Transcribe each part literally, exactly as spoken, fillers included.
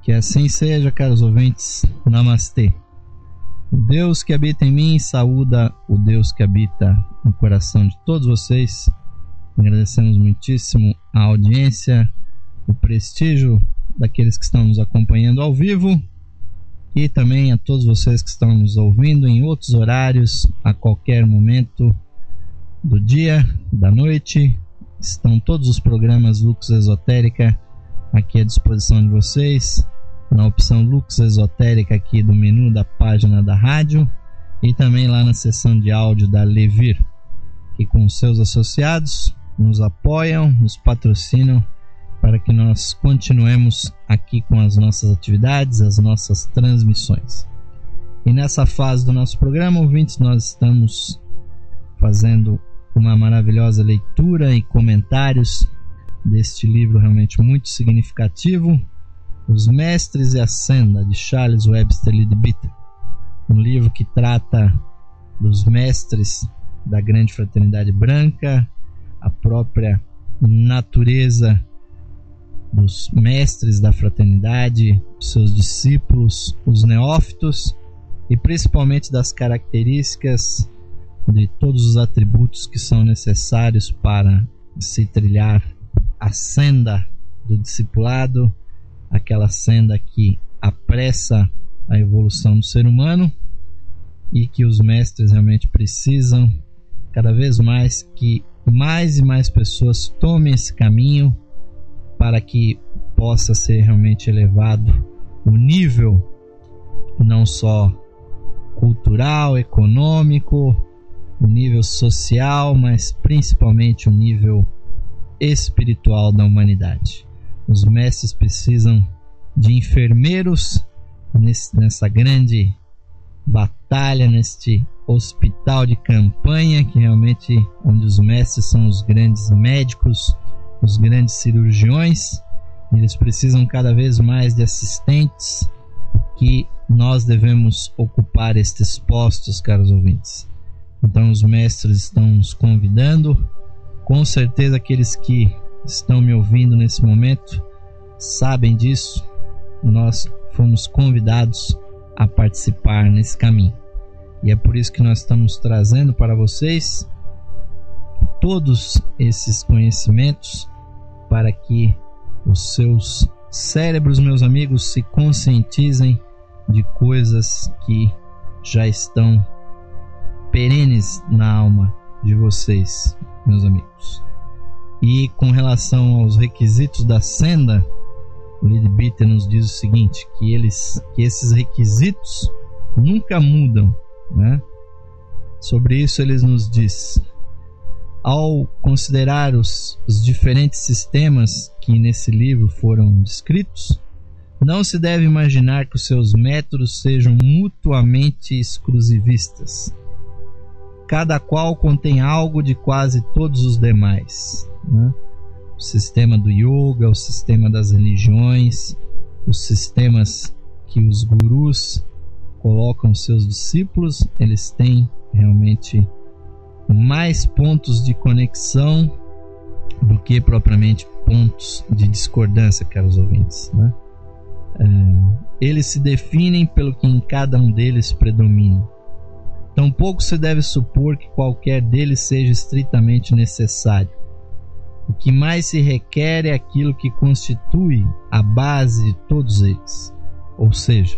Que assim seja, caros ouvintes. Namastê. O Deus que habita em mim saúda o Deus que habita no coração de todos vocês. Agradecemos muitíssimo a audiência, o prestígio daqueles que estão nos acompanhando ao vivo e também a todos vocês que estão nos ouvindo em outros horários, a qualquer momento do dia, da noite. Estão todos os programas Lux Esotérica aqui à disposição de vocês, na opção Lux Esotérica aqui do menu da página da rádio e também lá na seção de áudio da Levir, que com seus associados nos apoiam, nos patrocinam para que nós continuemos aqui com as nossas atividades, as nossas transmissões. E nessa fase do nosso programa, ouvintes, nós estamos fazendo uma maravilhosa leitura e comentários deste livro realmente muito significativo, Os Mestres e a Senda, de Charles Webster Leadbeater. Um livro que trata dos mestres da grande fraternidade branca, a própria natureza dos mestres da fraternidade, seus discípulos, os neófitos, e principalmente das características de todos os atributos que são necessários para se trilhar a senda do discipulado, aquela senda que apressa a evolução do ser humano e que os mestres realmente precisam cada vez mais que mais e mais pessoas tomem esse caminho para que possa ser realmente elevado o nível não só cultural, econômico, o nível social, mas principalmente o nível espiritual da humanidade. Os mestres precisam de enfermeiros nesse, nessa grande batalha, neste hospital de campanha, que realmente onde os mestres são os grandes médicos, os grandes cirurgiões. Eles precisam cada vez mais de assistentes, que nós devemos ocupar estes postos, caros ouvintes. Então os mestres estão nos convidando. Com certeza aqueles que estão me ouvindo nesse momento sabem disso. Nós fomos convidados a participar nesse caminho. E é por isso que nós estamos trazendo para vocês todos esses conhecimentos, para que os seus cérebros, meus amigos, se conscientizem de coisas que já estão perenes na alma de vocês, meus amigos. E com relação aos requisitos da senda, o Leadbeater nos diz o seguinte, que, eles, que esses requisitos nunca mudam, né? Sobre isso eles nos diz: ao considerar os, os diferentes sistemas que nesse livro foram descritos, não se deve imaginar que os seus métodos sejam mutuamente exclusivistas. Cada qual contém algo de quase todos os demais, né? O sistema do yoga, o sistema das religiões, os sistemas que os gurus colocam seus discípulos, eles têm realmente mais pontos de conexão do que propriamente pontos de discordância, caros ouvintes, né? É, eles se definem pelo que em cada um deles predomina. Tampouco se deve supor que qualquer deles seja estritamente necessário. O que mais se requer é aquilo que constitui a base de todos eles, ou seja,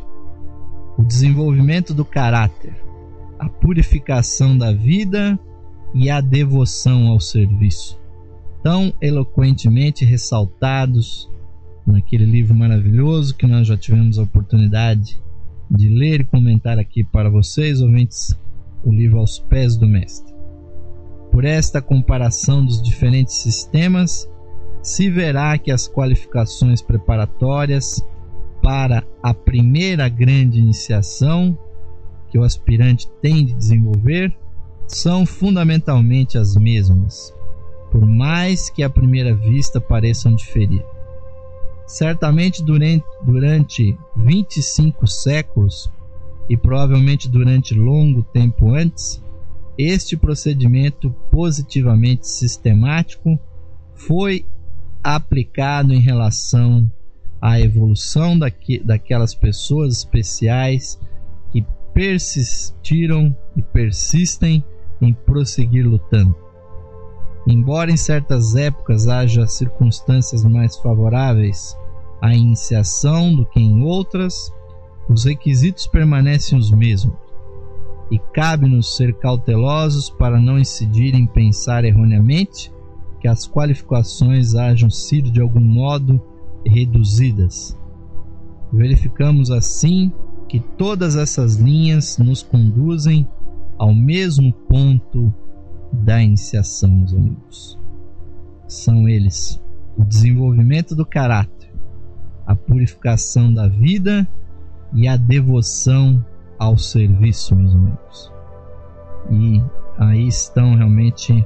o desenvolvimento do caráter, a purificação da vida e a devoção ao serviço, tão eloquentemente ressaltados naquele livro maravilhoso que nós já tivemos a oportunidade de ler e comentar aqui para vocês, ouvintes, o livro Aos Pés do Mestre. Por esta comparação dos diferentes sistemas, se verá que as qualificações preparatórias para a primeira grande iniciação que o aspirante tem de desenvolver são fundamentalmente as mesmas, por mais que à primeira vista pareçam diferir. Certamente durante, durante vinte e cinco séculos, e provavelmente durante longo tempo antes, este procedimento positivamente sistemático foi aplicado em relação a evolução daqui, daquelas pessoas especiais que persistiram e persistem em prosseguir lutando. Embora em certas épocas haja circunstâncias mais favoráveis à iniciação do que em outras, os requisitos permanecem os mesmos, e cabe-nos ser cautelosos para não incidir em pensar erroneamente que as qualificações hajam sido de algum modo reduzidas. Verificamos assim que todas essas linhas nos conduzem ao mesmo ponto da iniciação, meus amigos. São eles o desenvolvimento do caráter, a purificação da vida e a devoção ao serviço, meus amigos. E aí estão realmente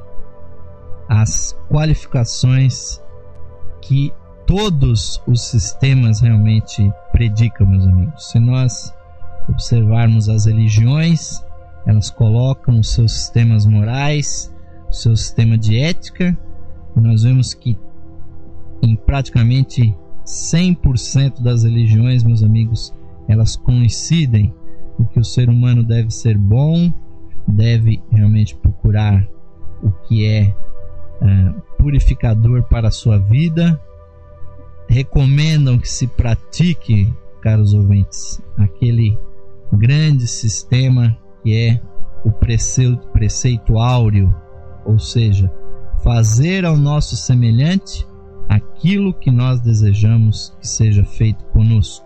as qualificações que todos os sistemas realmente predicam, meus amigos. Se nós observarmos as religiões, elas colocam os seus sistemas morais, o seu sistema de ética, e nós vemos que em praticamente cem por cento das religiões, meus amigos, elas coincidem em que o ser humano deve ser bom, deve realmente procurar o que é uh, purificador para a sua vida, recomendam que se pratique, caros ouvintes, aquele grande sistema que é o preceito, preceito áureo, ou seja, fazer ao nosso semelhante aquilo que nós desejamos que seja feito conosco,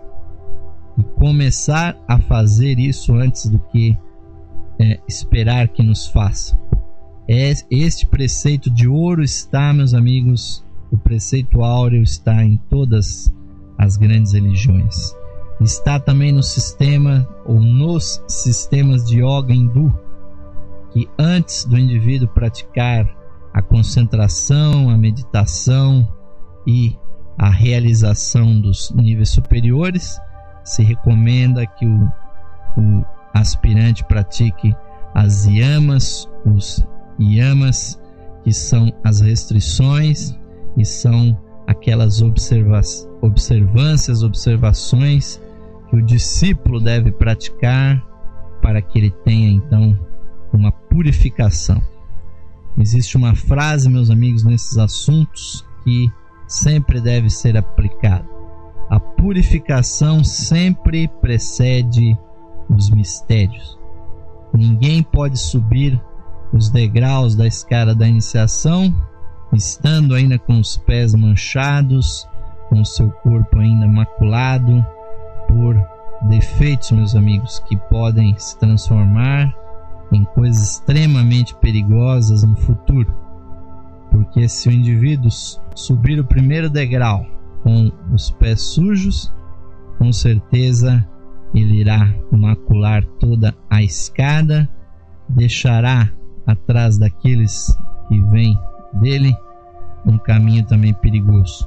e começar a fazer isso antes do que é, esperar que nos façam. É, este preceito de ouro está, meus amigos, o preceito áureo está em todas as grandes religiões. Está também no sistema ou nos sistemas de yoga hindu, que antes do indivíduo praticar a concentração, a meditação e a realização dos níveis superiores, se recomenda que o, o aspirante pratique as yamas, os yamas, que são as restrições e são aquelas observa observâncias, observações que o discípulo deve praticar para que ele tenha então uma purificação. Existe uma frase, meus amigos, nesses assuntos que sempre deve ser aplicada: a purificação sempre precede os mistérios. Ninguém pode subir os degraus da escada da iniciação estando ainda com os pés manchados, com o seu corpo ainda maculado por defeitos, meus amigos, que podem se transformar em coisas extremamente perigosas no futuro. Porque se o indivíduo subir o primeiro degrau com os pés sujos, com certeza ele irá macular toda a escada, deixará atrás daqueles que vêm dele um caminho também perigoso.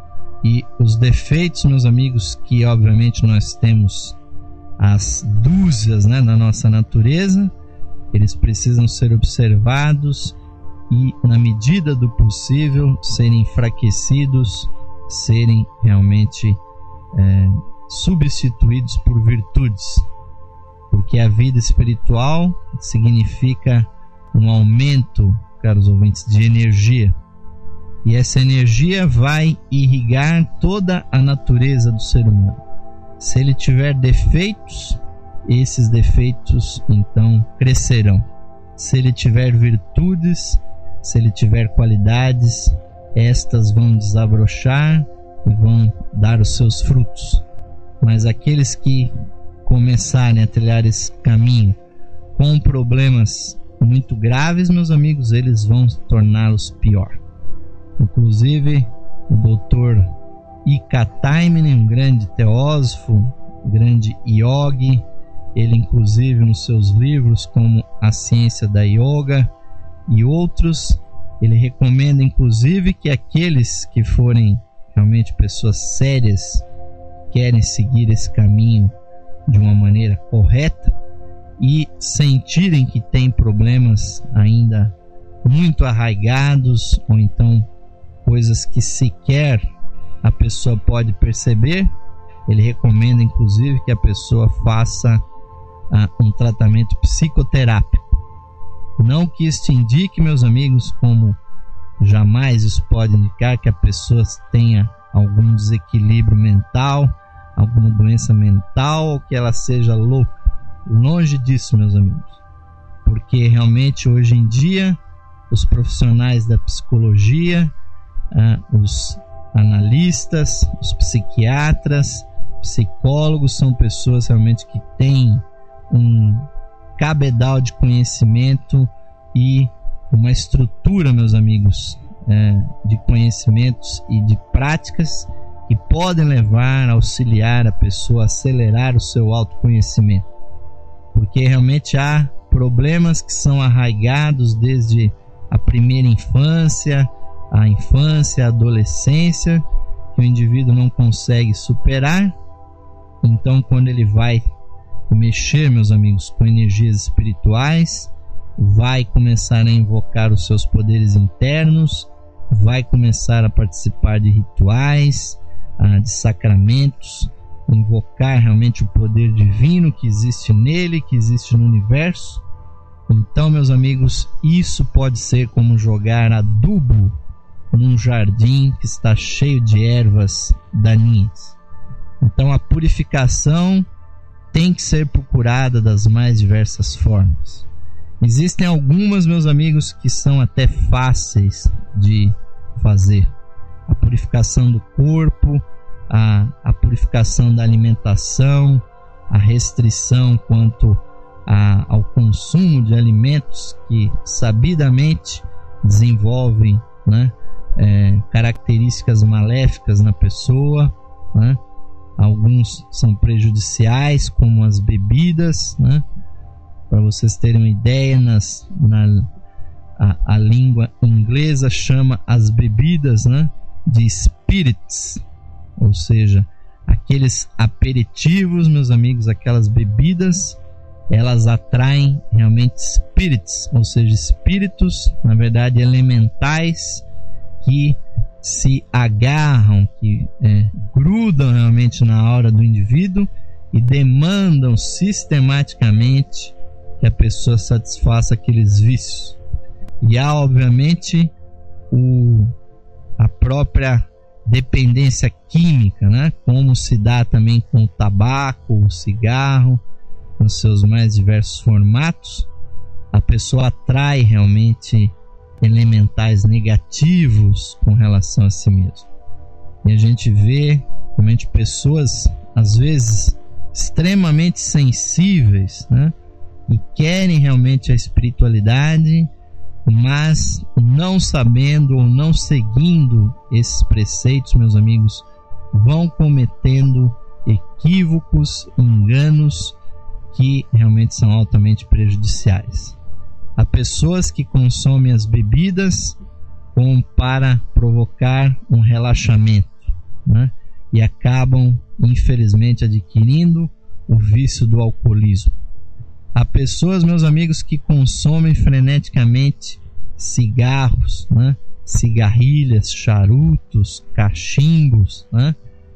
E os defeitos, meus amigos, que obviamente nós temos as dúzias, né, na nossa natureza, eles precisam ser observados e, na medida do possível, serem enfraquecidos, serem realmente é, substituídos por virtudes, porque a vida espiritual significa um aumento, caros ouvintes, de energia, e essa energia vai irrigar toda a natureza do ser humano. Se ele tiver defeitos, esses defeitos então crescerão. Se ele tiver virtudes, se ele tiver qualidades, estas vão desabrochar e vão dar os seus frutos. Mas aqueles que começarem a trilhar esse caminho com problemas muito graves, meus amigos, eles vão torná-los pior. Inclusive, o doutor Ika Taimini, um grande teósofo, um grande yogi, ele inclusive nos seus livros como A Ciência da Yoga e outros, ele recomenda inclusive que aqueles que forem realmente pessoas sérias, querem seguir esse caminho de uma maneira correta e sentirem que tem problemas ainda muito arraigados, ou então coisas que sequer a pessoa pode perceber. Ele recomenda inclusive que a pessoa faça ah, um tratamento psicoterápico. Não que isso indique, meus amigos, como jamais isso pode indicar que a pessoa tenha algum desequilíbrio mental, alguma doença mental, ou que ela seja louca. Longe disso, meus amigos. Porque realmente hoje em dia os profissionais da psicologia, ah, os analistas, os psiquiatras, psicólogos são pessoas realmente que têm um cabedal de conhecimento e uma estrutura, meus amigos, é, de conhecimentos e de práticas que podem levar, auxiliar a pessoa a acelerar o seu autoconhecimento, porque realmente há problemas que são arraigados desde a primeira infância, a infância, a adolescência, que o indivíduo não consegue superar. Então, quando ele vai mexer, meus amigos, com energias espirituais, vai começar a invocar os seus poderes internos, vai começar a participar de rituais, de sacramentos, invocar realmente o poder divino que existe nele, que existe no universo. Então, meus amigos, isso pode ser como jogar adubo num jardim que está cheio de ervas daninhas. Então, a purificação tem que ser procurada das mais diversas formas. Existem algumas, meus amigos, que são até fáceis de fazer. A purificação do corpo, a, a purificação da alimentação, a restrição quanto a, ao consumo de alimentos que sabidamente desenvolvem, né, é, características maléficas na pessoa, né? Alguns são prejudiciais, como as bebidas, né? Para vocês terem uma ideia, nas, na, a, a língua inglesa chama as bebidas, né, de spirits, ou seja, aqueles aperitivos, meus amigos, aquelas bebidas, elas atraem realmente spirits, ou seja, espíritos, na verdade elementais, que se agarram, que é, grudam realmente na aura do indivíduo e demandam sistematicamente que a pessoa satisfaça aqueles vícios. E há, obviamente, o, a própria dependência química, né? Como se dá também com o tabaco, o cigarro, nos seus mais diversos formatos. A pessoa atrai realmente elementais negativos com relação a si mesmo. E a gente vê realmente pessoas, às vezes, extremamente sensíveis, né? E querem realmente a espiritualidade, mas não sabendo ou não seguindo esses preceitos, meus amigos, vão cometendo equívocos, enganos que realmente são altamente prejudiciais. Há pessoas que consomem as bebidas como para provocar um relaxamento, né? E acabam, infelizmente, adquirindo o vício do alcoolismo. Há pessoas, meus amigos, que consomem freneticamente cigarros, né? Cigarrilhas, charutos, cachimbos, né?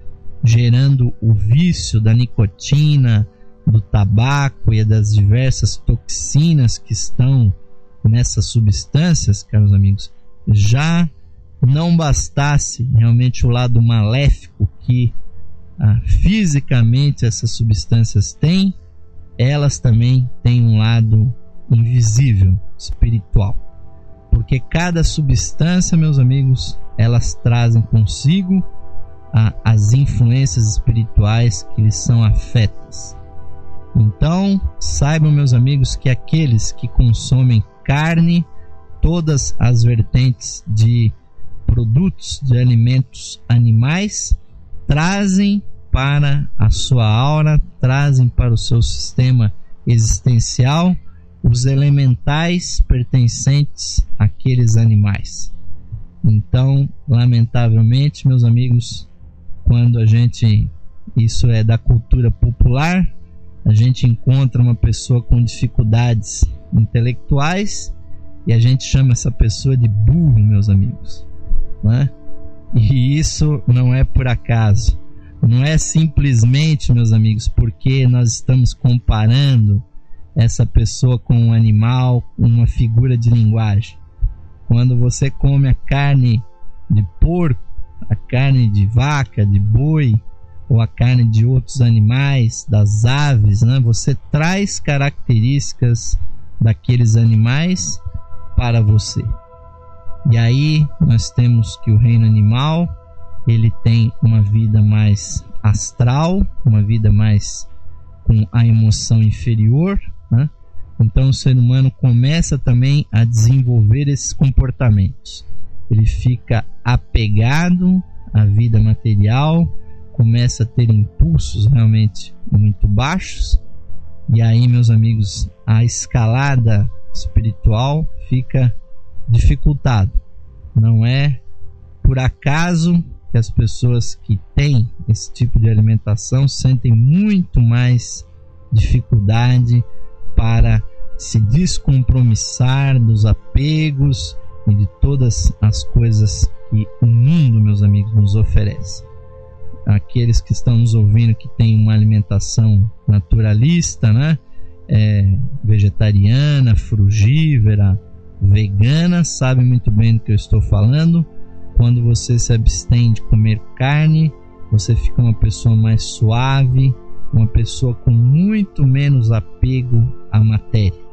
Gerando o vício da nicotina, do tabaco e das diversas toxinas que estão nessas substâncias, caros amigos. Já não bastasse realmente o lado maléfico que ah, fisicamente essas substâncias têm, elas também têm um lado invisível, espiritual. Porque cada substância, meus amigos, elas trazem consigo ah, as influências espirituais que lhes são afetas. Então, saibam, meus amigos, que aqueles que consomem carne, todas as vertentes de produtos de alimentos animais, trazem para a sua aura, trazem para o seu sistema existencial os elementais pertencentes àqueles animais. Então, lamentavelmente, meus amigos, quando a gente, isso é da cultura popular, a gente encontra uma pessoa com dificuldades intelectuais e a gente chama essa pessoa de burro, meus amigos, né? E isso não é por acaso. Não é simplesmente, meus amigos, porque nós estamos comparando essa pessoa com um animal, uma figura de linguagem. Quando você come a carne de porco, a carne de vaca, de boi, ou a carne de outros animais, das aves, né? Você traz características daqueles animais para você. E aí nós temos que o reino animal, ele tem uma vida mais astral, uma vida mais com a emoção inferior, né? Então o ser humano começa também a desenvolver esses comportamentos. Ele fica apegado à vida material, começa a ter impulsos realmente muito baixos, e aí, meus amigos, a escalada espiritual fica dificultada. Não é por acaso que as pessoas que têm esse tipo de alimentação sentem muito mais dificuldade para se descompromissar dos apegos e de todas as coisas que o mundo, meus amigos, nos oferece. Aqueles que estão nos ouvindo que têm uma alimentação naturalista, né? É, vegetariana, frugívora, vegana, sabem muito bem do que eu estou falando. Quando você se abstém de comer carne, você fica uma pessoa mais suave, uma pessoa com muito menos apego à matéria.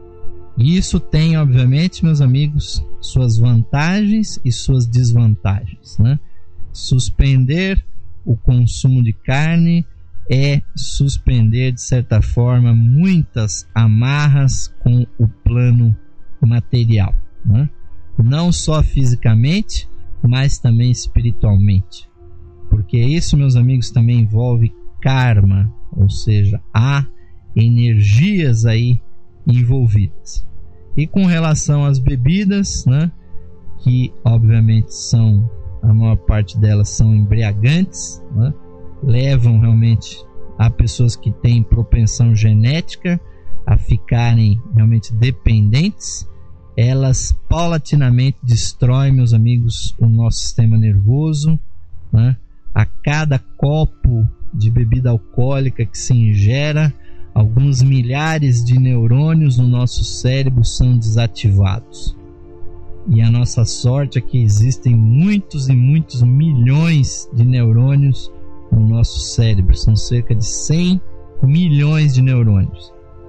E isso tem, obviamente, meus amigos, suas vantagens e suas desvantagens, né? Suspender o consumo de carne é suspender, de certa forma, muitas amarras com o plano material, né? Não só fisicamente, mas também espiritualmente, porque isso, meus amigos, também envolve karma, ou seja, há energias aí envolvidas. E com relação às bebidas, né, que obviamente são, a maior parte delas são embriagantes, né, levam realmente a pessoas que têm propensão genética a ficarem realmente dependentes. Elas paulatinamente destroem, meus amigos, o nosso sistema nervoso, né? A cada copo de bebida alcoólica que se ingera, alguns milhares de neurônios no nosso cérebro são desativados. E a nossa sorte é que existem muitos e muitos milhões de neurônios no nosso cérebro. São cerca de cem milhões de neurônios.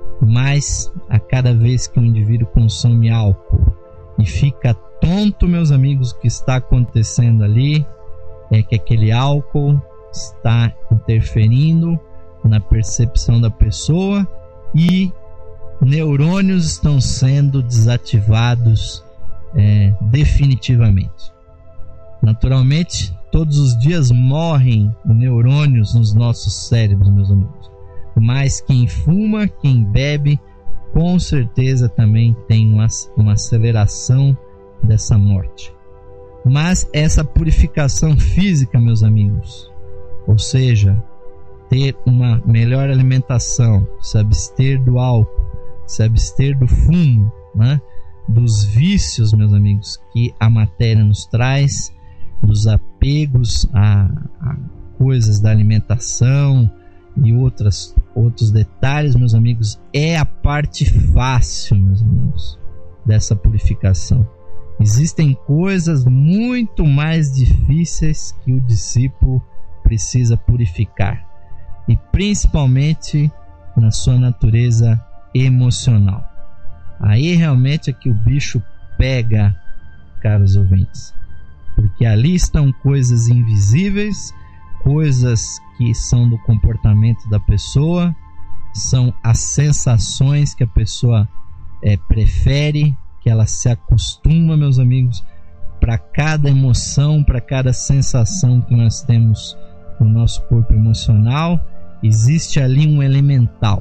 Mas a cada vez que o indivíduo consome álcool e fica tonto, meus amigos, o que está acontecendo ali é que aquele álcool está interferindo na percepção da pessoa e neurônios estão sendo desativados é, definitivamente. Naturalmente, todos os dias morrem neurônios nos nossos cérebros, meus amigos. Mas quem fuma, quem bebe, com certeza também tem uma, uma aceleração dessa morte. Mas essa purificação física, meus amigos, ou seja, ter uma melhor alimentação, se abster do álcool, se abster do fumo, né? Dos vícios, meus amigos, que a matéria nos traz, dos apegos a, a coisas da alimentação e outras, outros detalhes, meus amigos, é a parte fácil, meus amigos, dessa purificação. Existem coisas muito mais difíceis que o discípulo precisa purificar, e principalmente na sua natureza emocional. Aí realmente é que o bicho pega, caros ouvintes, porque ali estão coisas invisíveis, coisas que são do comportamento da pessoa, são as sensações que a pessoa é, prefere, que ela se acostuma, meus amigos, para cada emoção, para cada sensação que nós temos no nosso corpo emocional, existe ali um elemental.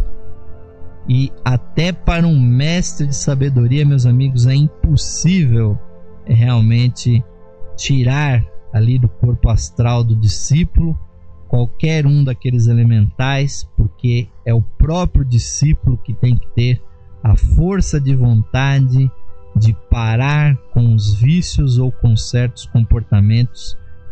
E até para um mestre de sabedoria, meus amigos, é impossível é, realmente tirar ali do corpo astral do discípulo qualquer um daqueles elementais, porque é o próprio discípulo que tem que ter a força de vontade de parar com os vícios ou com certos comportamentos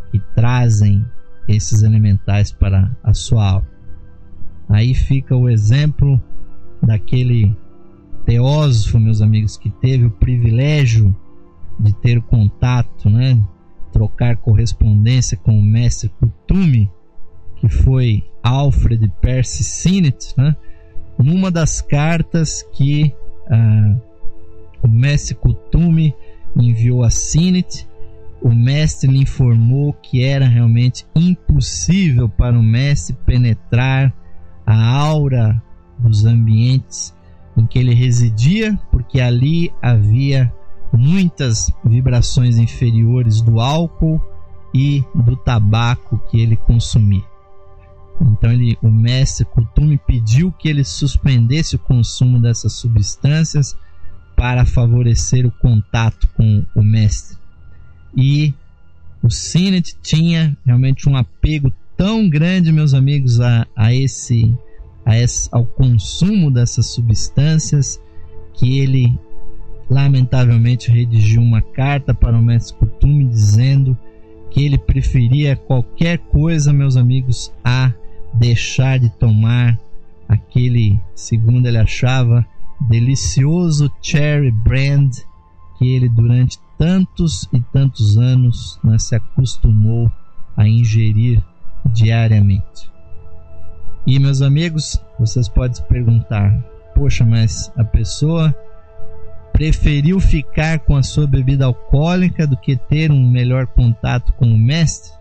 que trazem esses elementais para a sua aura. Aí fica o exemplo daquele teósofo, meus amigos, que teve o privilégio de ter contato, né, trocar correspondência com o mestre Kuthumi, que foi Alfred Percy Sinnett, né? Numa das cartas que ah, o mestre Kuthumi enviou a Sinnett, o mestre lhe informou que era realmente impossível para o mestre penetrar a aura dos ambientes em que ele residia, porque ali havia muitas vibrações inferiores do álcool e do tabaco que ele consumia. Então ele, o mestre Kuthumi pediu que ele suspendesse o consumo dessas substâncias para favorecer o contato com o mestre. E o Sinnett tinha realmente um apego tão grande, meus amigos, a, a esse, a esse, ao consumo dessas substâncias, que ele lamentavelmente redigiu uma carta para o mestre Kuthumi dizendo que ele preferia qualquer coisa, meus amigos, a deixar de tomar aquele, segundo ele achava, delicioso cherry brand que ele durante tantos e tantos anos, né, se acostumou a ingerir diariamente. E, meus amigos, vocês podem se perguntar: poxa, mas a pessoa preferiu ficar com a sua bebida alcoólica do que ter um melhor contato com o mestre?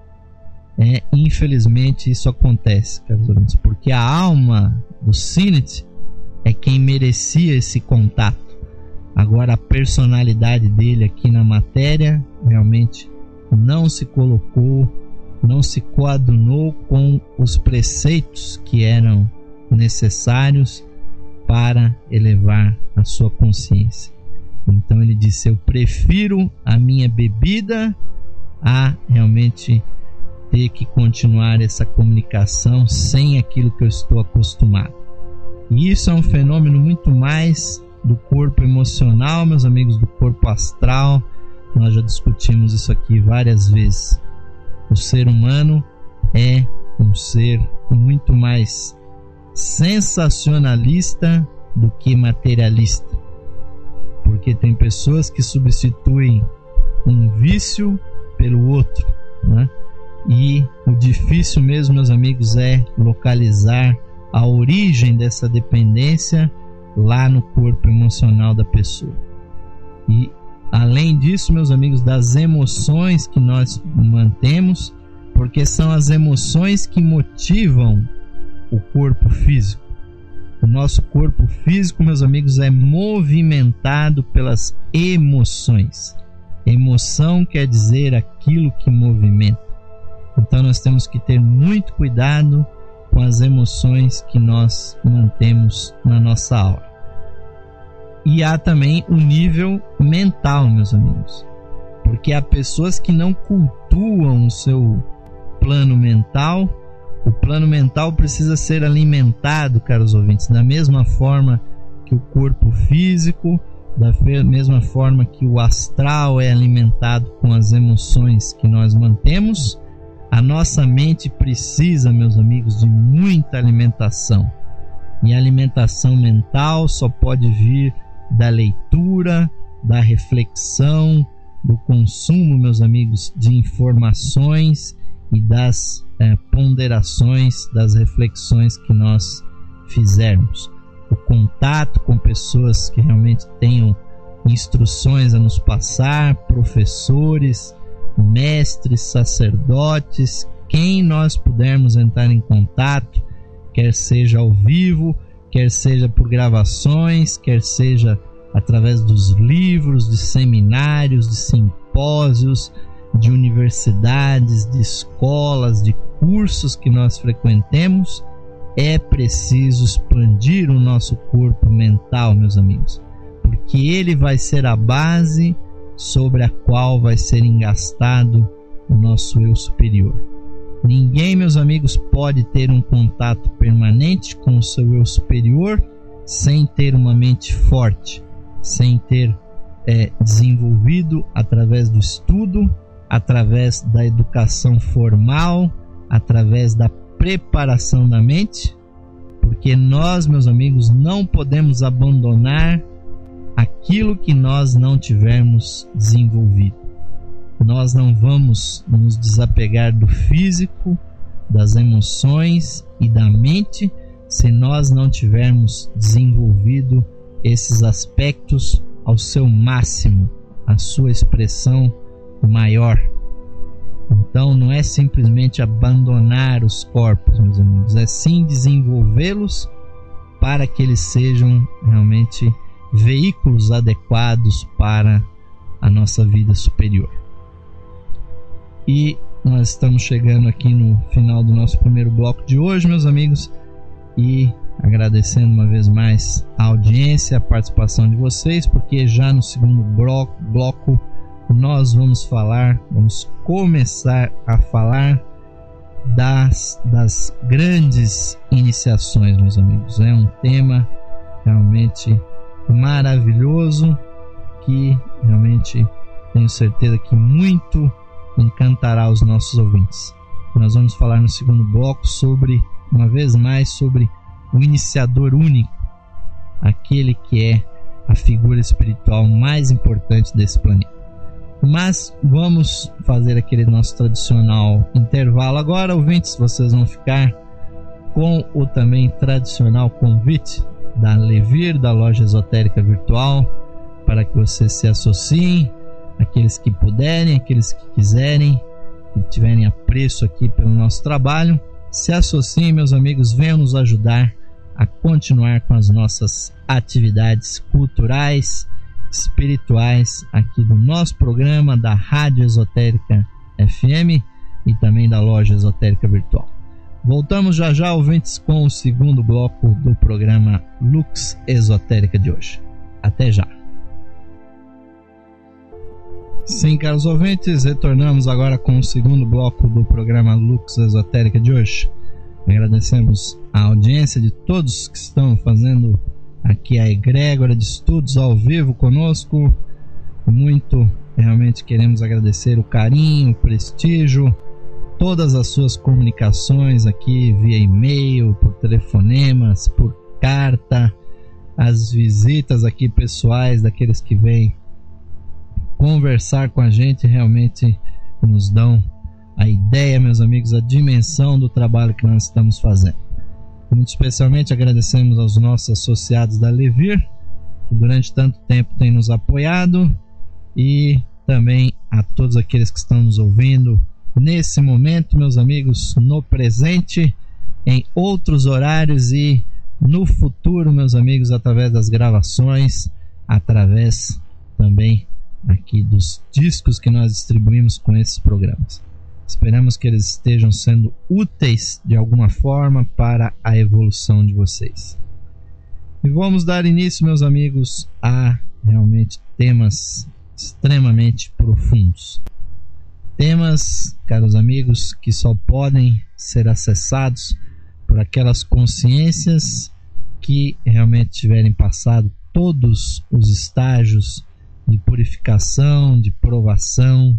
É, infelizmente isso acontece, caros ouvintes, porque a alma do Sinnett é quem merecia esse contato. Agora a personalidade dele aqui na matéria realmente não se colocou, não se coadunou com os preceitos que eram necessários para elevar a sua consciência. Então ele disse: eu prefiro a minha bebida a realmente ter que continuar essa comunicação sem aquilo que eu estou acostumado. E isso é um fenômeno muito mais do corpo emocional, meus amigos, do corpo astral. Nós já discutimos isso aqui várias vezes. O ser humano é um ser muito mais sensacionalista do que materialista, porque tem pessoas que substituem um vício pelo outro, né? E o difícil mesmo, meus amigos, é localizar a origem dessa dependência lá no corpo emocional da pessoa. E além disso, meus amigos, das emoções que nós mantemos, porque são as emoções que motivam o corpo físico. O nosso corpo físico, meus amigos, é movimentado pelas emoções. Emoção quer dizer aquilo que movimenta. Então nós temos que ter muito cuidado com as emoções que nós mantemos na nossa aura. E há também o nível mental, meus amigos, porque há pessoas que não cultuam o seu plano mental. O plano mental precisa ser alimentado, caros ouvintes, da mesma forma que o corpo físico, da mesma forma que o astral é alimentado com as emoções que nós mantemos. A nossa mente precisa, meus amigos, de muita alimentação. E a alimentação mental só pode vir da leitura, da reflexão, do consumo, meus amigos, de informações e das é, ponderações, das reflexões que nós fizermos. O contato com pessoas que realmente tenham instruções a nos passar, professores, mestres, sacerdotes, quem nós pudermos entrar em contato, quer seja ao vivo, quer seja por gravações, quer seja através dos livros, de seminários, de simpósios, de universidades, de escolas, de cursos que nós frequentemos, é preciso expandir o nosso corpo mental, meus amigos, porque ele vai ser a base sobre a qual vai ser engastado o nosso eu superior. Ninguém, meus amigos, pode ter um contato permanente com o seu eu superior sem ter uma mente forte, sem ter é, desenvolvido através do estudo através da educação formal, através da preparação da mente, porque nós, meus amigos, não podemos abandonar aquilo que nós não tivermos desenvolvido. Nós não vamos nos desapegar do físico, das emoções e da mente se nós não tivermos desenvolvido esses aspectos ao seu máximo, a sua expressão maior. Então não é simplesmente abandonar os corpos, meus amigos, é sim desenvolvê-los para que eles sejam realmente veículos adequados para a nossa vida superior. E nós estamos chegando aqui no final do nosso primeiro bloco de hoje, meus amigos, e agradecendo uma vez mais a audiência, a participação de vocês, porque já no segundo bloco, bloco nós vamos falar, vamos começar a falar das, das grandes iniciações, meus amigos. É um tema realmente maravilhoso que realmente tenho certeza que muito encantará os nossos ouvintes. Nós vamos falar no segundo bloco sobre, uma vez mais, sobre o iniciador único, aquele que é a figura espiritual mais importante desse planeta. Mas vamos fazer aquele nosso tradicional intervalo agora, ouvintes. Vocês vão ficar com o também tradicional convite da Levir, da Loja Esotérica Virtual, para que vocês se associem, aqueles que puderem, aqueles que quiserem, que tiverem apreço aqui pelo nosso trabalho, se associem, meus amigos, venham nos ajudar a continuar com as nossas atividades culturais, espirituais aqui do nosso programa da Rádio Esotérica F M e também da Loja Esotérica Virtual. Voltamos já já, ouvintes, com o segundo bloco do programa Lux Esotérica de hoje. Até já. Sim, caros ouvintes, retornamos agora com o segundo bloco do programa Lux Esotérica de hoje. Agradecemos a audiência de todos que estão fazendo aqui a egrégora de estudos ao vivo conosco. Muito realmente queremos agradecer o carinho, o prestígio, todas as suas comunicações aqui via e-mail, por telefonemas, por carta, as visitas aqui pessoais daqueles que vêm conversar com a gente, realmente nos dão a ideia, meus amigos, a dimensão do trabalho que nós estamos fazendo. Muito especialmente agradecemos aos nossos associados da Levir, que durante tanto tempo têm nos apoiado, e também a todos aqueles que estão nos ouvindo nesse momento, meus amigos, no presente, em outros horários e no futuro, meus amigos, através das gravações, através também aqui dos discos que nós distribuímos com esses programas. Esperamos que eles estejam sendo úteis de alguma forma para a evolução de vocês. E vamos dar início, meus amigos, a realmente temas extremamente profundos. Temas, caros amigos, que só podem ser acessados por aquelas consciências que realmente tiverem passado todos os estágios de purificação, de provação,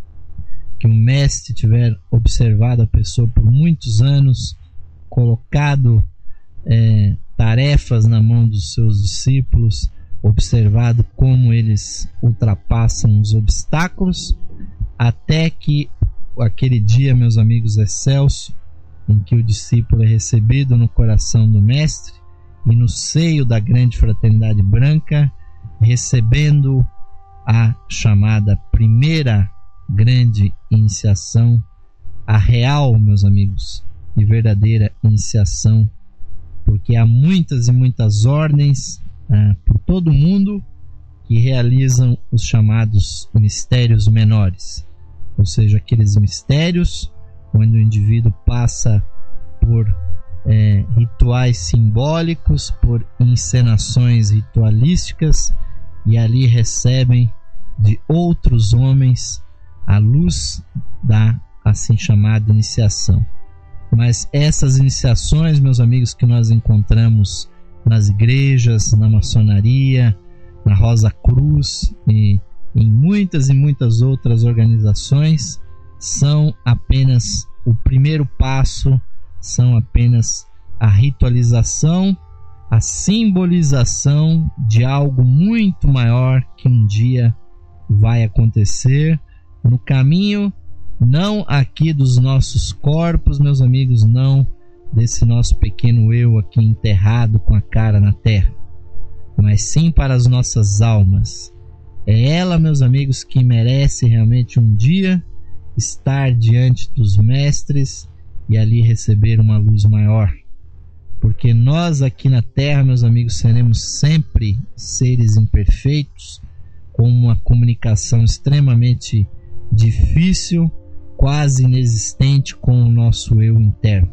que o mestre tiver observado a pessoa por muitos anos, colocado é, tarefas na mão dos seus discípulos, observado como eles ultrapassam os obstáculos, até que aquele dia, meus amigos, excelso, em que o discípulo é recebido no coração do mestre e no seio da grande fraternidade branca, recebendo a chamada primeira grande iniciação, a real, meus amigos, e verdadeira iniciação, porque há muitas e muitas ordens ah, por todo o mundo que realizam os chamados mistérios menores, ou seja, aqueles mistérios onde o indivíduo passa por é, rituais simbólicos, por encenações ritualísticas, e ali recebem de outros homens a luz da assim chamada iniciação. Mas essas iniciações, meus amigos, que nós encontramos nas igrejas, na maçonaria, na Rosa Cruz e em muitas e muitas outras organizações, são apenas o primeiro passo, são apenas a ritualização, a simbolização de algo muito maior que um dia vai acontecer no caminho, não aqui dos nossos corpos, meus amigos, não desse nosso pequeno eu aqui enterrado com a cara na terra, mas sim para as nossas almas. É ela, meus amigos, que merece realmente um dia estar diante dos mestres e ali receber uma luz maior. Porque nós aqui na terra, meus amigos, seremos sempre seres imperfeitos, com uma comunicação extremamente difícil, quase inexistente com o nosso eu interno.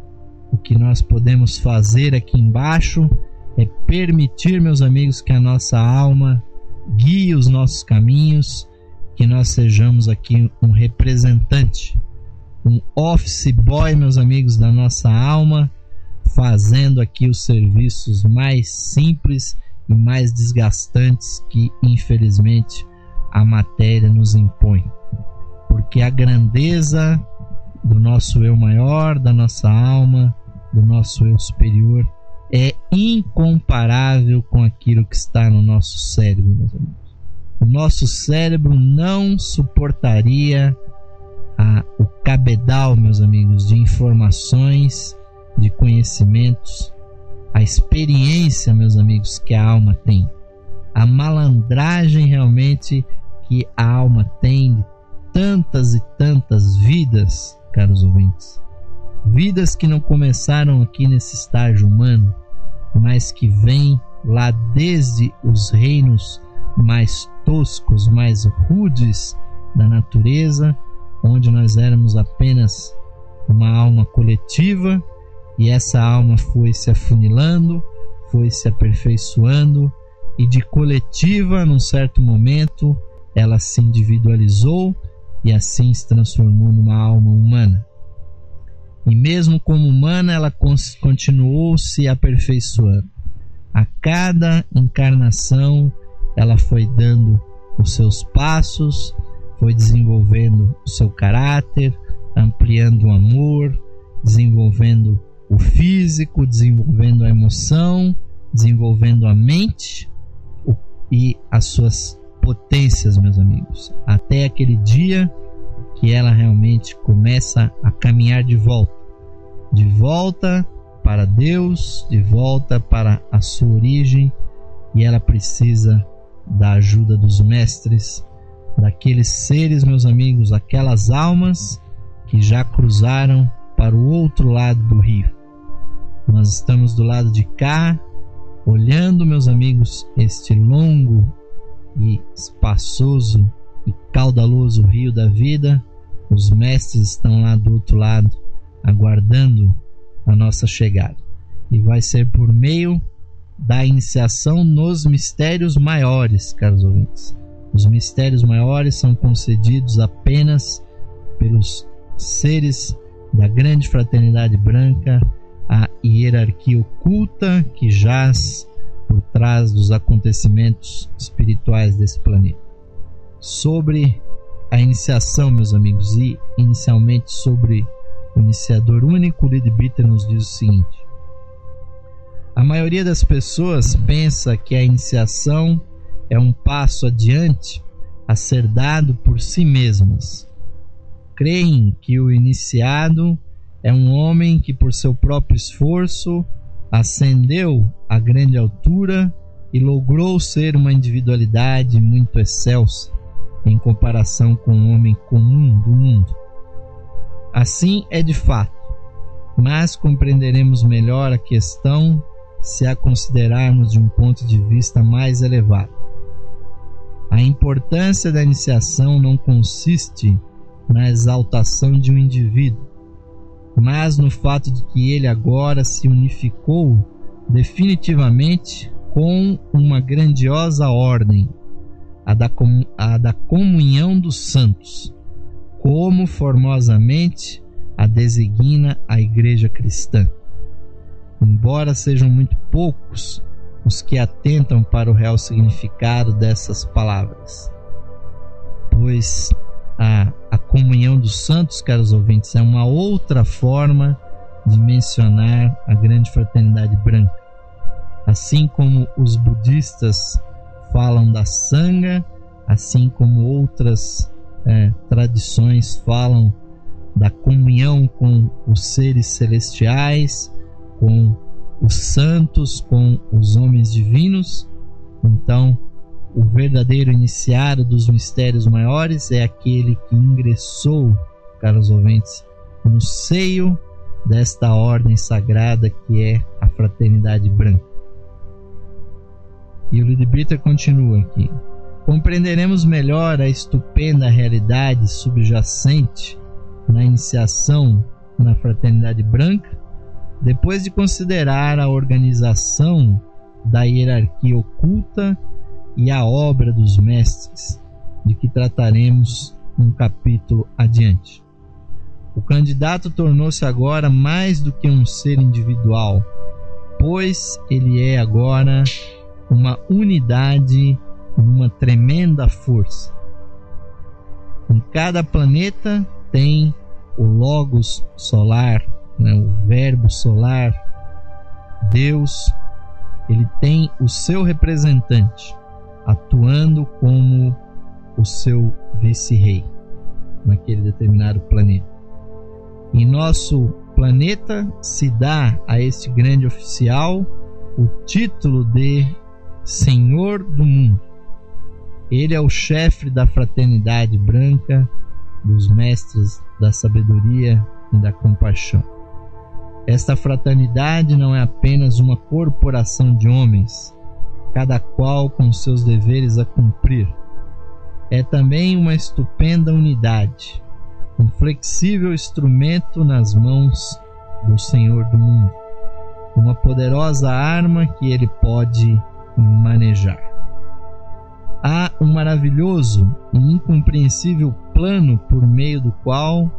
O que nós podemos fazer aqui embaixo é permitir, meus amigos, que a nossa alma guie os nossos caminhos, que nós sejamos aqui um representante, um office boy, meus amigos, da nossa alma, fazendo aqui os serviços mais simples e mais desgastantes que, infelizmente, a matéria nos impõe. Porque a grandeza do nosso eu maior, da nossa alma, do nosso eu superior, é incomparável com aquilo que está no nosso cérebro, meus amigos. O nosso cérebro não suportaria a, o cabedal, meus amigos, de informações, de conhecimentos, a experiência, meus amigos, que a alma tem, a malandragem realmente que a alma tem de tantas e tantas vidas, caros ouvintes, vidas que não começaram aqui nesse estágio humano, mas que vêm lá desde os reinos mais toscos, mais rudes da natureza, onde nós éramos apenas uma alma coletiva, e essa alma foi se afunilando, foi se aperfeiçoando, e de coletiva, num certo momento, ela se individualizou e assim se transformou numa alma humana. E mesmo como humana, ela continuou se aperfeiçoando. A cada encarnação, ela foi dando os seus passos, foi desenvolvendo o seu caráter, ampliando o amor, desenvolvendo o físico, desenvolvendo a emoção, desenvolvendo a mente e as suas potências, meus amigos, até aquele dia que ela realmente começa a caminhar de volta, de volta para Deus, de volta para a sua origem, e ela precisa da ajuda dos mestres, daqueles seres, meus amigos, aquelas almas que já cruzaram para o outro lado do rio. Nós estamos do lado de cá, olhando, meus amigos, este longo e espaçoso e caudaloso rio da vida. Os mestres estão lá do outro lado, aguardando a nossa chegada. E vai ser por meio da iniciação nos mistérios maiores, caros ouvintes. Os mistérios maiores são concedidos apenas pelos seres da grande fraternidade branca, a hierarquia oculta que jaz por trás dos acontecimentos espirituais desse planeta. Sobre a iniciação, meus amigos, e inicialmente sobre o iniciador único, Leadbeater nos diz o seguinte: a maioria das pessoas pensa que a iniciação é um passo adiante a ser dado por si mesmas. Creem que o iniciado é um homem que, por seu próprio esforço, ascendeu a grande altura e logrou ser uma individualidade muito excelsa em comparação com o homem comum do mundo. Assim é de fato, mas compreenderemos melhor a questão se a considerarmos de um ponto de vista mais elevado. A importância da iniciação não consiste na exaltação de um indivíduo, mas no fato de que ele agora se unificou definitivamente com uma grandiosa ordem, a da, com, a da comunhão dos santos, como formosamente a designa a Igreja Cristã. Embora sejam muito poucos os que atentam para o real significado dessas palavras, pois a, a comunhão dos santos, caros ouvintes, é uma outra forma de mencionar a grande fraternidade branca. Assim como os budistas falam da Sangha, assim como outras é, tradições falam da comunhão com os seres celestiais, com os santos, com os homens divinos, então o verdadeiro iniciado dos mistérios maiores é aquele que ingressou, caros ouvintes, no seio desta ordem sagrada que é a fraternidade branca. E o Ludovico continua aqui: compreenderemos melhor a estupenda realidade subjacente na iniciação na fraternidade branca depois de considerar a organização da hierarquia oculta e a obra dos mestres, de que trataremos um capítulo adiante. O candidato tornou-se agora mais do que um ser individual, pois ele é agora uma unidade, uma tremenda força. Em cada planeta tem o Logos solar, né, o Verbo solar, Deus. Ele tem o seu representante atuando como o seu vice-rei naquele determinado planeta. Em nosso planeta se dá a este grande oficial o título de Senhor do Mundo. Ele é o chefe da fraternidade branca, dos mestres da sabedoria e da compaixão. Esta fraternidade não é apenas uma corporação de homens, cada qual com seus deveres a cumprir. É também uma estupenda unidade, um flexível instrumento nas mãos do Senhor do Mundo, uma poderosa arma que ele pode manejar. Há um maravilhoso e incompreensível plano por meio do qual,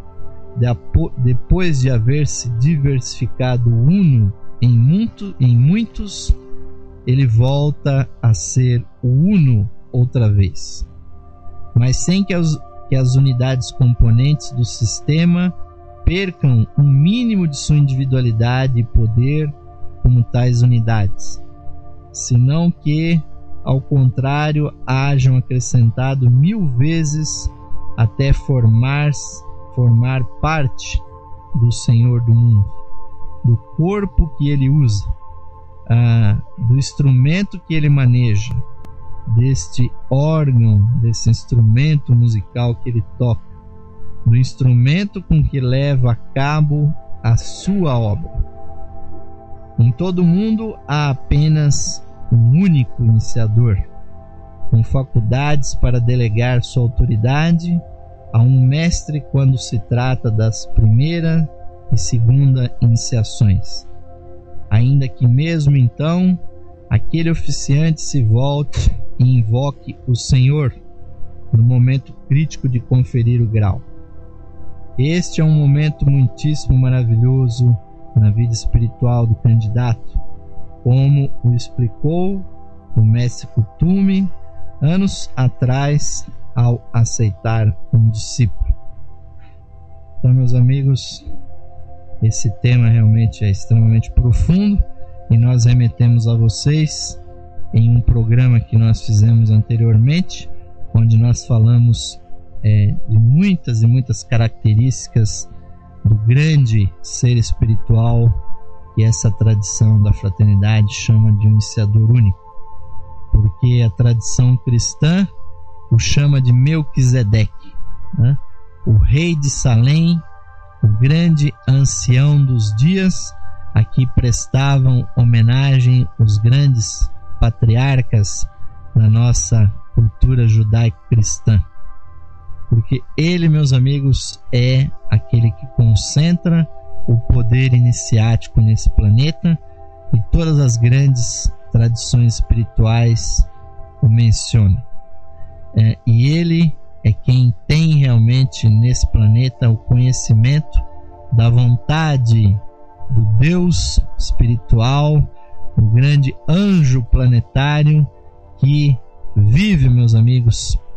depois de haver se diversificado o uno em, muito, em muitos, ele volta a ser o uno outra vez, mas sem que as, que as unidades componentes do sistema percam um mínimo de sua individualidade e poder como tais unidades, senão que, ao contrário, hajam acrescentado mil vezes até formar, formar parte do Senhor do mundo, do corpo que ele usa, ah, do instrumento que ele maneja, deste órgão, desse instrumento musical que ele toca, do instrumento com que leva a cabo a sua obra. Em todo o mundo há apenas um único iniciador, com faculdades para delegar sua autoridade a um mestre quando se trata das primeira e segunda iniciações, ainda que mesmo então aquele oficiante se volte e invoque o Senhor no momento crítico de conferir o grau. Este é um momento muitíssimo maravilhoso na vida espiritual do candidato, como o explicou o mestre Kuthumi anos atrás ao aceitar um discípulo. Então, meus amigos, esse tema realmente é extremamente profundo e nós remetemos a vocês em um programa que nós fizemos anteriormente, onde nós falamos é, de muitas e muitas características do grande ser espiritual que essa tradição da fraternidade chama de um iniciador único, porque a tradição cristã o chama de Melquisedeque, né? O rei de Salém, o grande ancião dos dias, a que prestavam homenagem os grandes patriarcas da nossa cultura judaico-cristã, porque ele, meus amigos, é aquele que concentra o poder iniciático nesse planeta, e todas as grandes tradições espirituais o mencionam. É, e ele é quem tem realmente nesse planeta o conhecimento da vontade do Deus espiritual, o grande anjo planetário que vive, meus amigos,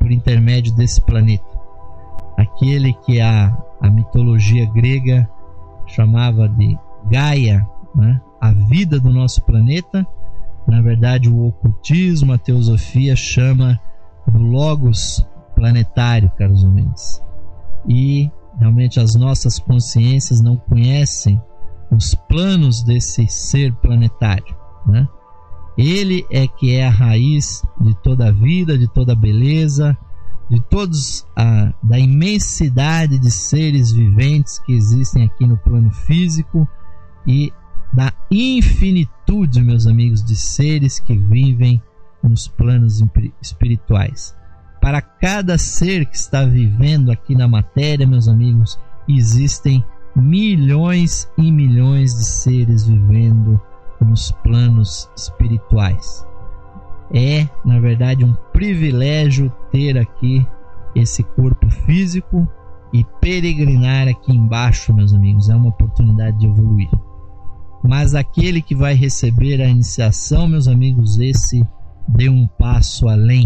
por intermédio desse planeta. Aquele que a, a mitologia grega chamava de Gaia, né? A vida do nosso planeta. Na verdade, o ocultismo, a teosofia chama do Logos planetário, caros ouvintes. E realmente as nossas consciências não conhecem os planos desse ser planetário, né? Ele é que é a raiz de toda a vida, de toda a beleza, de todos a, da imensidade de seres viventes que existem aqui no plano físico e da infinitude, meus amigos, de seres que vivem nos planos espirituais. Para cada ser que está vivendo aqui na matéria, meus amigos, existem milhões e milhões de seres vivendo nos planos espirituais. É, na verdade, um privilégio ter aqui esse corpo físico e peregrinar aqui embaixo, meus amigos. É uma oportunidade de evoluir. Mas aquele que vai receber a iniciação, meus amigos, esse deu um passo além,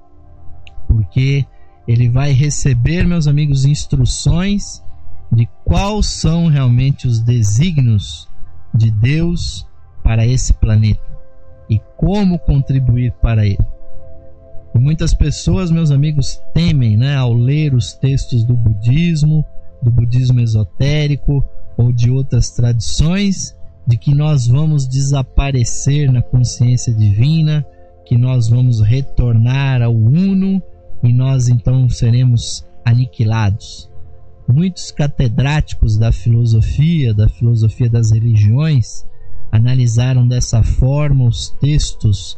porque ele vai receber, meus amigos, instruções de quais são realmente os desígnios de Deus para esse planeta e como contribuir para ele. E muitas pessoas, meus amigos, temem, né, ao ler os textos do budismo, do budismo esotérico ou de outras tradições, de que nós vamos desaparecer na consciência divina, que nós vamos retornar ao Uno e nós então seremos aniquilados. Muitos catedráticos da filosofia, da filosofia das religiões, analisaram dessa forma os textos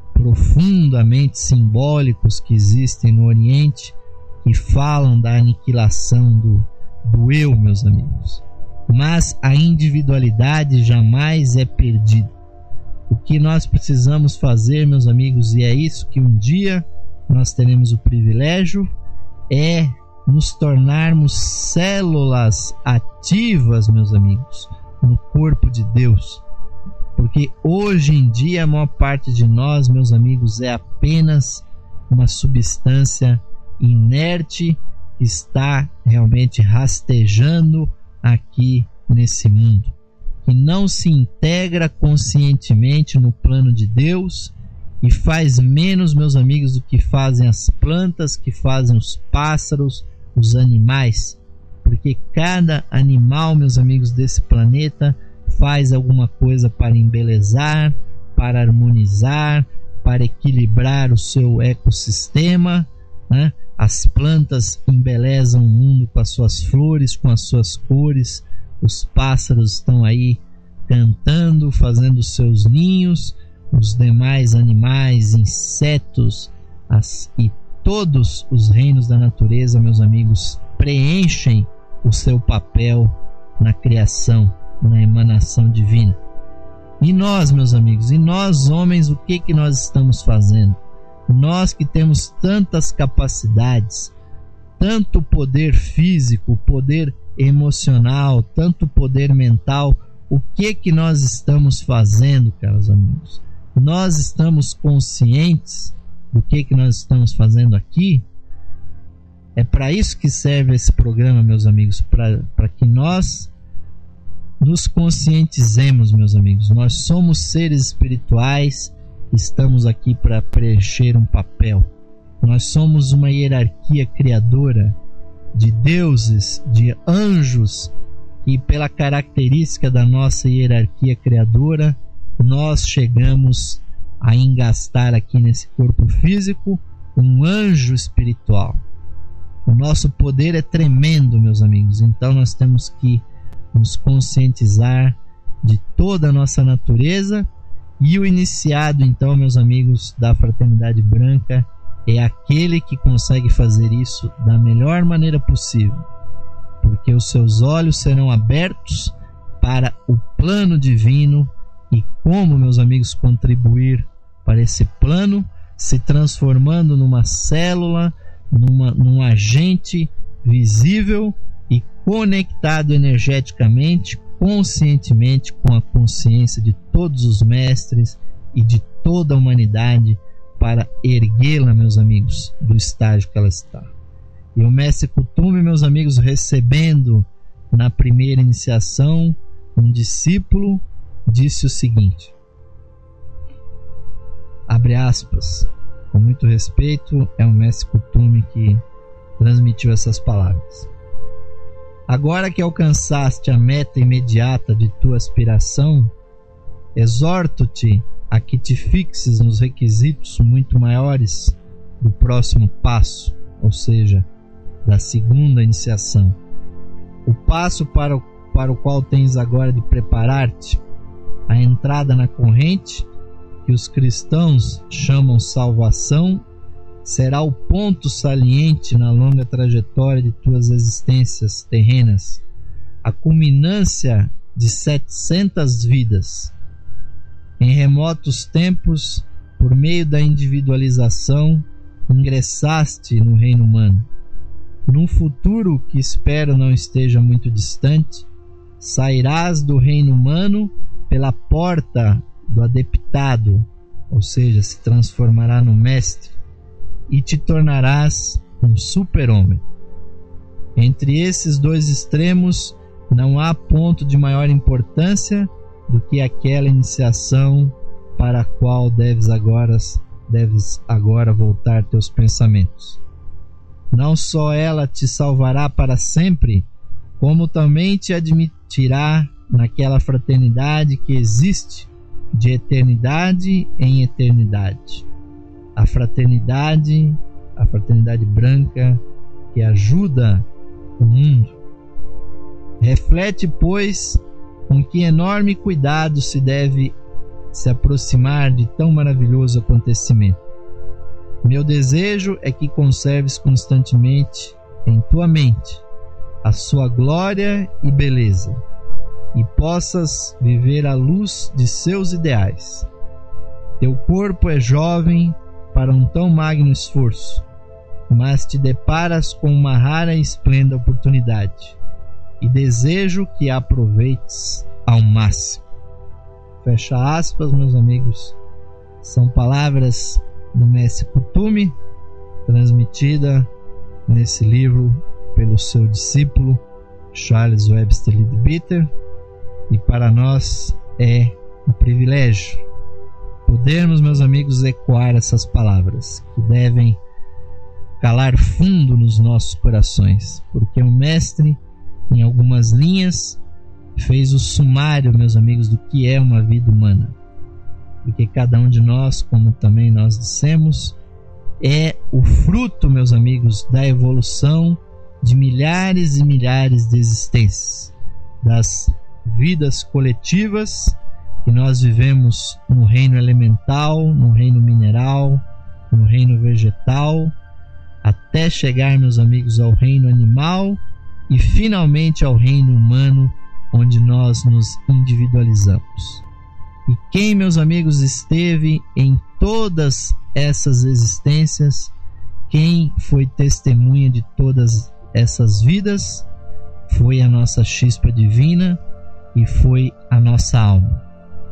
profundamente simbólicos que existem no Oriente, que falam da aniquilação do, do eu, meus amigos. Mas a individualidade jamais é perdida. O que nós precisamos fazer, meus amigos, e é isso que um dia nós teremos o privilégio, é nos tornarmos células ativas, meus amigos, no corpo de Deus. Porque hoje em dia a maior parte de nós, meus amigos, é apenas uma substância inerte que está realmente rastejando aqui nesse mundo, que não se integra conscientemente no plano de Deus e faz menos, meus amigos, do que fazem as plantas, que fazem os pássaros, os animais, porque cada animal, meus amigos, desse planeta faz alguma coisa para embelezar, para harmonizar, para equilibrar o seu ecossistema, né? As plantas embelezam o mundo com as suas flores, com as suas cores, os pássaros estão aí cantando, fazendo seus ninhos, os demais animais, insetos as, e todos os reinos da natureza, meus amigos, preenchem o seu papel na criação, na emanação divina. E nós, meus amigos, e nós homens, o que que nós estamos fazendo? Nós que temos tantas capacidades, tanto poder físico, poder emocional, tanto poder mental, o que que nós estamos fazendo, caros amigos? Nós estamos conscientes do que que nós estamos fazendo aqui? É para isso que serve esse programa, meus amigos, para que nós nos conscientizemos, meus amigos. Nós somos seres espirituais, estamos aqui para preencher um papel. Nós somos uma hierarquia criadora de deuses, de anjos, e pela característica da nossa hierarquia criadora, nós chegamos a engastar aqui nesse corpo físico um anjo espiritual. O nosso poder é tremendo, meus amigos, então nós temos que nos conscientizar de toda a nossa natureza. E o iniciado, então, meus amigos, da Fraternidade Branca é aquele que consegue fazer isso da melhor maneira possível, porque os seus olhos serão abertos para o plano divino e como, meus amigos, contribuir para esse plano, se transformando numa célula, numa, num agente visível e conectado energeticamente, conscientemente com a consciência de todos os mestres e de toda a humanidade para erguê-la, meus amigos, do estágio que ela está. E o mestre Kuthumi, meus amigos, recebendo na primeira iniciação um discípulo, disse o seguinte, abre aspas, com muito respeito, é o mestre Kuthumi que transmitiu essas palavras. Agora que alcançaste a meta imediata de tua aspiração, exorto-te a que te fixes nos requisitos muito maiores do próximo passo, ou seja, da segunda iniciação. O passo para o, para o qual tens agora de preparar-te, a entrada na corrente, que os cristãos chamam salvação, será o ponto saliente na longa trajetória de tuas existências terrenas, a culminância de setecentas vidas. Em remotos tempos, por meio da individualização, ingressaste no reino humano. Num futuro que espero não esteja muito distante, sairás do reino humano pela porta do adeptado, ou seja, se transformará no mestre, e te tornarás um super-homem. Entre esses dois extremos, não há ponto de maior importância do que aquela iniciação para a qual deves agora, deves agora voltar teus pensamentos. Não só ela te salvará para sempre, como também te admitirá naquela fraternidade que existe de eternidade em eternidade. A fraternidade, a fraternidade branca que ajuda o mundo. Reflete, pois, com que enorme cuidado se deve se aproximar de tão maravilhoso acontecimento. Meu desejo é que conserves constantemente em tua mente a sua glória e beleza, e possas viver à luz de seus ideais. Teu corpo é jovem para um tão magno esforço, mas te deparas com uma rara e esplêndida oportunidade, e desejo que a aproveites ao máximo. Fecha aspas, meus amigos. São palavras do mestre Kuthumi, transmitida nesse livro pelo seu discípulo Charles Webster Leadbeater, e para nós é um privilégio podermos, meus amigos, ecoar essas palavras que devem calar fundo nos nossos corações, porque o mestre, em algumas linhas, fez o sumário, meus amigos, do que é uma vida humana. Porque cada um de nós, como também nós dissemos, é o fruto, meus amigos, da evolução de milhares e milhares de existências, das vidas coletivas que nós vivemos no reino elemental, no reino mineral, no reino vegetal, até chegar, meus amigos, ao reino animal e finalmente ao reino humano, onde nós nos individualizamos. E quem, meus amigos, esteve em todas essas existências, quem foi testemunha de todas essas vidas, foi a nossa chispa divina e foi a nossa alma.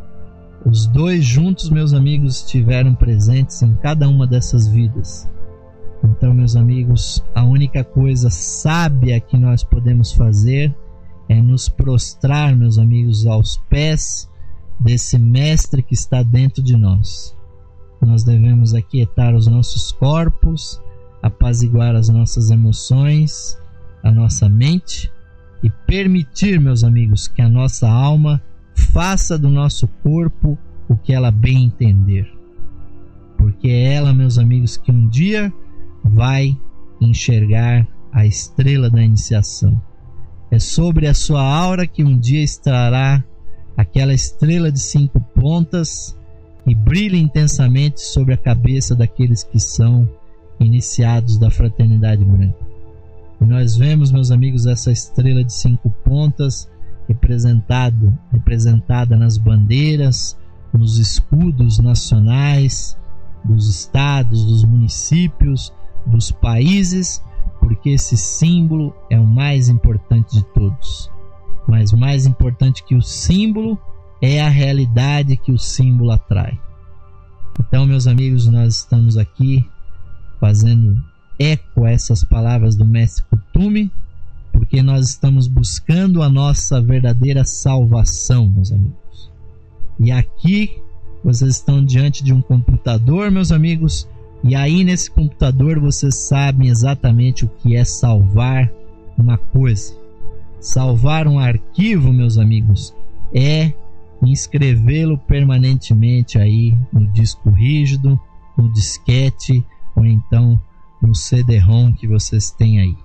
Os dois juntos, meus amigos, estiveram presentes em cada uma dessas vidas. Então, meus amigos, a única coisa sábia que nós podemos fazer é nos prostrar, meus amigos, aos pés desse mestre que está dentro de nós. Nós devemos aquietar os nossos corpos, apaziguar as nossas emoções, a nossa mente e permitir, meus amigos, que a nossa alma faça do nosso corpo o que ela bem entender. Porque é ela, meus amigos, que um dia vai enxergar a estrela da iniciação. É sobre a sua aura que um dia estará aquela estrela de cinco pontas e brilha intensamente sobre a cabeça daqueles que são iniciados da fraternidade branca. E nós vemos, meus amigos, essa estrela de cinco pontas representada, representada nas bandeiras, nos escudos nacionais dos estados, dos municípios, dos países, porque esse símbolo é o mais importante de todos. Mas mais importante que o símbolo é a realidade que o símbolo atrai. Então, meus amigos, nós estamos aqui fazendo eco a essas palavras do Mestre Kuthumi, porque nós estamos buscando a nossa verdadeira salvação, meus amigos. E aqui vocês estão diante de um computador, meus amigos, e aí nesse computador vocês sabem exatamente o que é salvar uma coisa. Salvar um arquivo, meus amigos, é inscrevê-lo permanentemente aí no disco rígido, no disquete ou então no C D-ROM que vocês têm aí.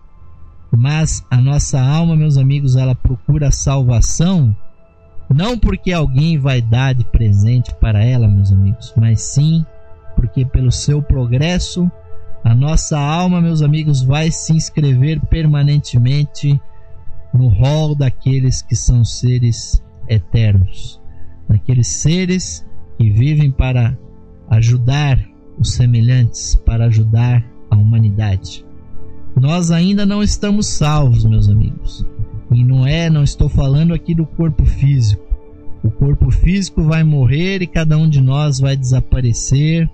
Mas a nossa alma, meus amigos, ela procura salvação não porque alguém vai dar de presente para ela, meus amigos, mas sim porque pelo seu progresso a nossa alma, meus amigos, vai se inscrever permanentemente no rol daqueles que são seres eternos, daqueles seres que vivem para ajudar os semelhantes, para ajudar a humanidade. Nós ainda não estamos salvos, meus amigos, e não é, não estou falando aqui do corpo físico. O corpo físico vai morrer e cada um de nós vai desaparecer,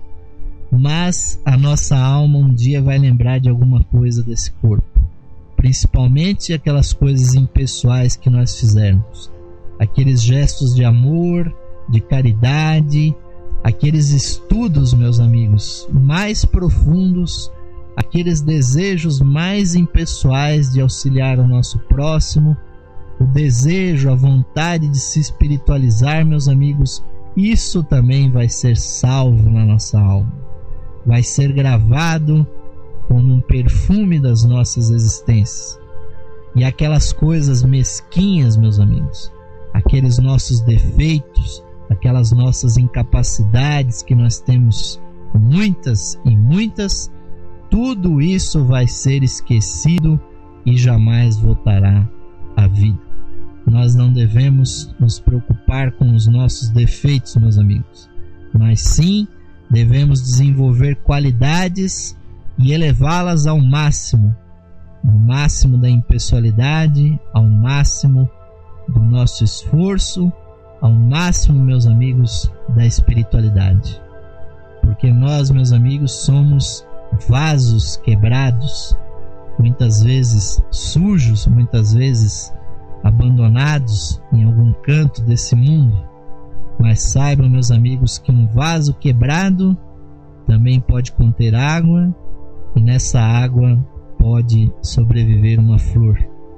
mas a nossa alma um dia vai lembrar de alguma coisa desse corpo, principalmente aquelas coisas impessoais que nós fizermos, aqueles gestos de amor, de caridade, aqueles estudos, meus amigos, mais profundos, aqueles desejos mais impessoais de auxiliar o nosso próximo, o desejo, a vontade de se espiritualizar, meus amigos, isso também vai ser salvo na nossa alma, vai ser gravado como um perfume das nossas existências. E aquelas coisas mesquinhas, meus amigos, aqueles nossos defeitos, aquelas nossas incapacidades que nós temos muitas e muitas, tudo isso vai ser esquecido e jamais voltará à vida. Nós não devemos nos preocupar com os nossos defeitos, meus amigos, mas sim devemos desenvolver qualidades e elevá-las ao máximo, ao máximo da impessoalidade, ao máximo do nosso esforço, ao máximo, meus amigos, da espiritualidade. Porque nós, meus amigos, somos vasos quebrados, muitas vezes sujos, muitas vezes abandonados em algum canto desse mundo. Mas saibam, meus amigos, que um vaso quebrado também pode conter água, e nessa água pode sobreviver uma flor.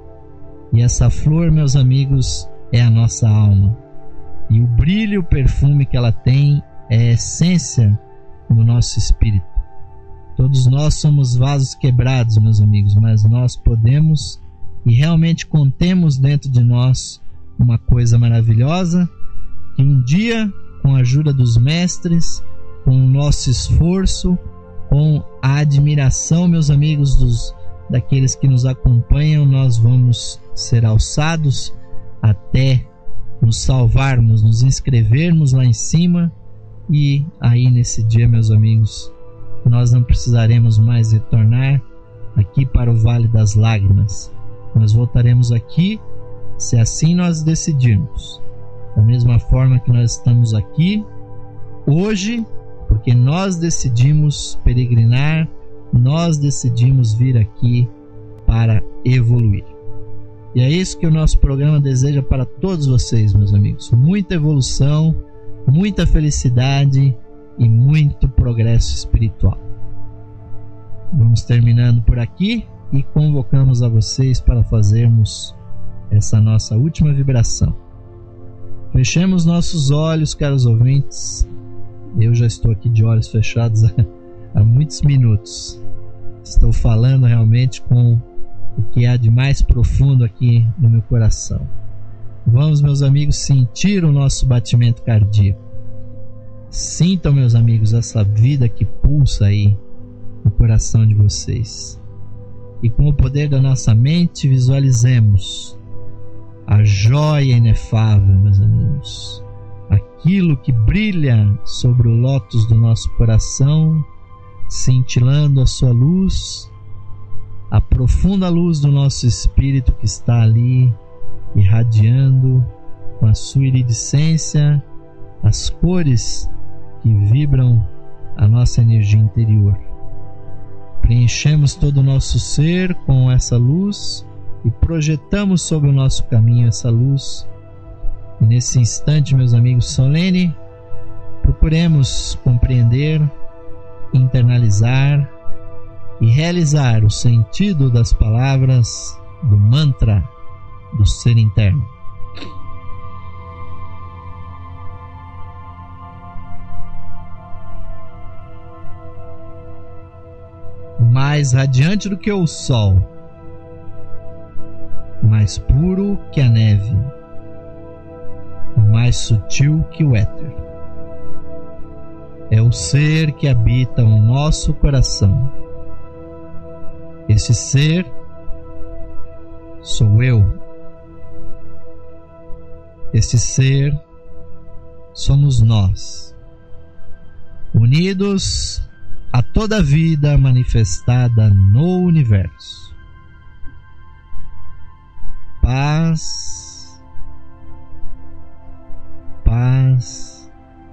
E essa flor, meus amigos, é a nossa alma. E o brilho, o perfume que ela tem é a essência do nosso espírito. Todos nós somos vasos quebrados, meus amigos, mas nós podemos e realmente contemos dentro de nós uma coisa maravilhosa, que um dia, com a ajuda dos mestres, com o nosso esforço, com a admiração, meus amigos, dos, daqueles que nos acompanham, nós vamos ser alçados até nos salvarmos, nos inscrevermos lá em cima, e aí nesse dia, meus amigos, nós não precisaremos mais retornar aqui para o Vale das Lágrimas. Nós voltaremos aqui, se assim nós decidirmos. Da mesma forma que nós estamos aqui hoje, porque nós decidimos peregrinar, nós decidimos vir aqui para evoluir. E é isso que o nosso programa deseja para todos vocês, meus amigos. Muita evolução, muita felicidade e muito progresso espiritual. Vamos terminando por aqui e convocamos a vocês para fazermos essa nossa última vibração. Fechemos nossos olhos, caros ouvintes. Eu já estou aqui de olhos fechados há, há muitos minutos. Estou falando realmente com o que há de mais profundo aqui no meu coração. Vamos, meus amigos, sentir o nosso batimento cardíaco. Sintam, meus amigos, essa vida que pulsa aí no coração de vocês. E com o poder da nossa mente, visualizemos a joia inefável, meus amigos. Aquilo que brilha sobre o lótus do nosso coração, cintilando a sua luz, a profunda luz do nosso espírito que está ali, irradiando com a sua iridescência as cores que vibram a nossa energia interior. Preenchemos todo o nosso ser com essa luz e projetamos sobre o nosso caminho essa luz. E nesse instante, meus amigos, solene, procuremos compreender, internalizar e realizar o sentido das palavras do mantra do ser interno. Mais radiante do que o sol, mais puro que a neve, mais sutil que o éter. É o ser que habita o nosso coração. Esse ser sou eu. Esse ser somos nós, unidos a toda a vida manifestada no universo. Paz, paz,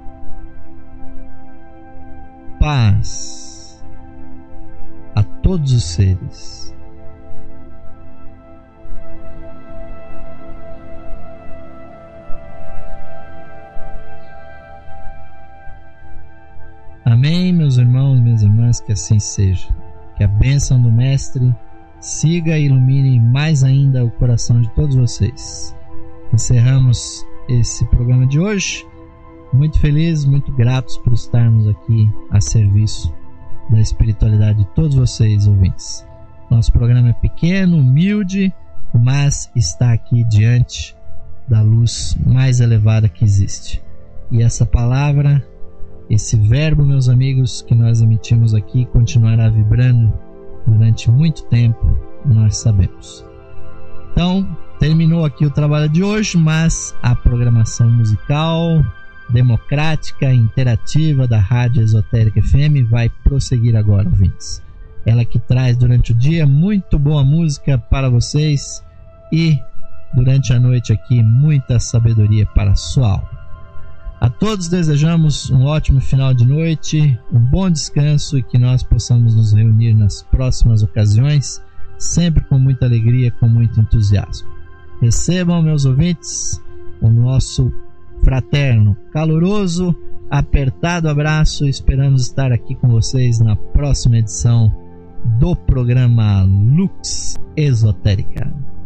paz a todos os seres. Amém, meus irmãos, minhas irmãs, que assim seja. Que a bênção do Mestre siga e ilumine mais ainda o coração de todos vocês. Encerramos esse programa de hoje. Muito felizes, muito gratos por estarmos aqui a serviço da espiritualidade de todos vocês, ouvintes. Nosso programa é pequeno, humilde, mas está aqui diante da luz mais elevada que existe. E essa palavra, esse verbo, meus amigos, que nós emitimos aqui, continuará vibrando durante muito tempo, nós sabemos. Então, terminou aqui o trabalho de hoje, mas a programação musical, democrática, interativa da Rádio Esotérica F M vai prosseguir agora, ouvintes. Ela que traz durante o dia muito boa música para vocês e durante a noite aqui muita sabedoria para a sua alma. A todos desejamos um ótimo final de noite, um bom descanso e que nós possamos nos reunir nas próximas ocasiões, sempre com muita alegria, com muito entusiasmo. Recebam, meus ouvintes, o nosso fraterno, caloroso, apertado abraço. Esperamos estar aqui com vocês na próxima edição do programa Lux Esotérica.